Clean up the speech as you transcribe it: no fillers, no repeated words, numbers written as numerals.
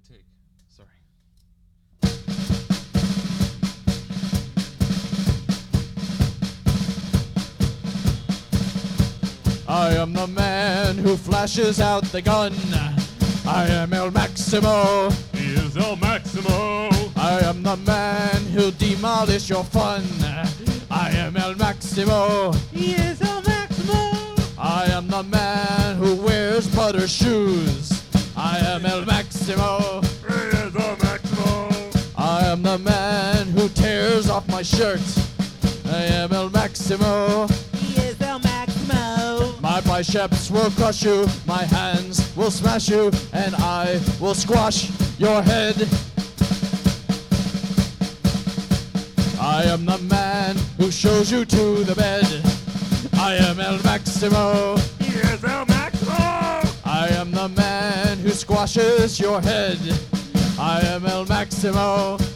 take. Sorry. I am the man who flashes out the gun. I am El Maximo. He is El Maximo. I am the man who'll demolish your fun. I am El Maximo. He is El Maximo. I am the man who wears butter shoes. I am El Maximo. He is El Maximo. I am the man who tears off my shirt. I am El Maximo. He is El Maximo. My biceps will crush you, my hands will smash you, and I will squash your head. I am the man who shows you to the bed. I am El Maximo. He is El Maximo. I am the man who squashes your head. I am El Maximo.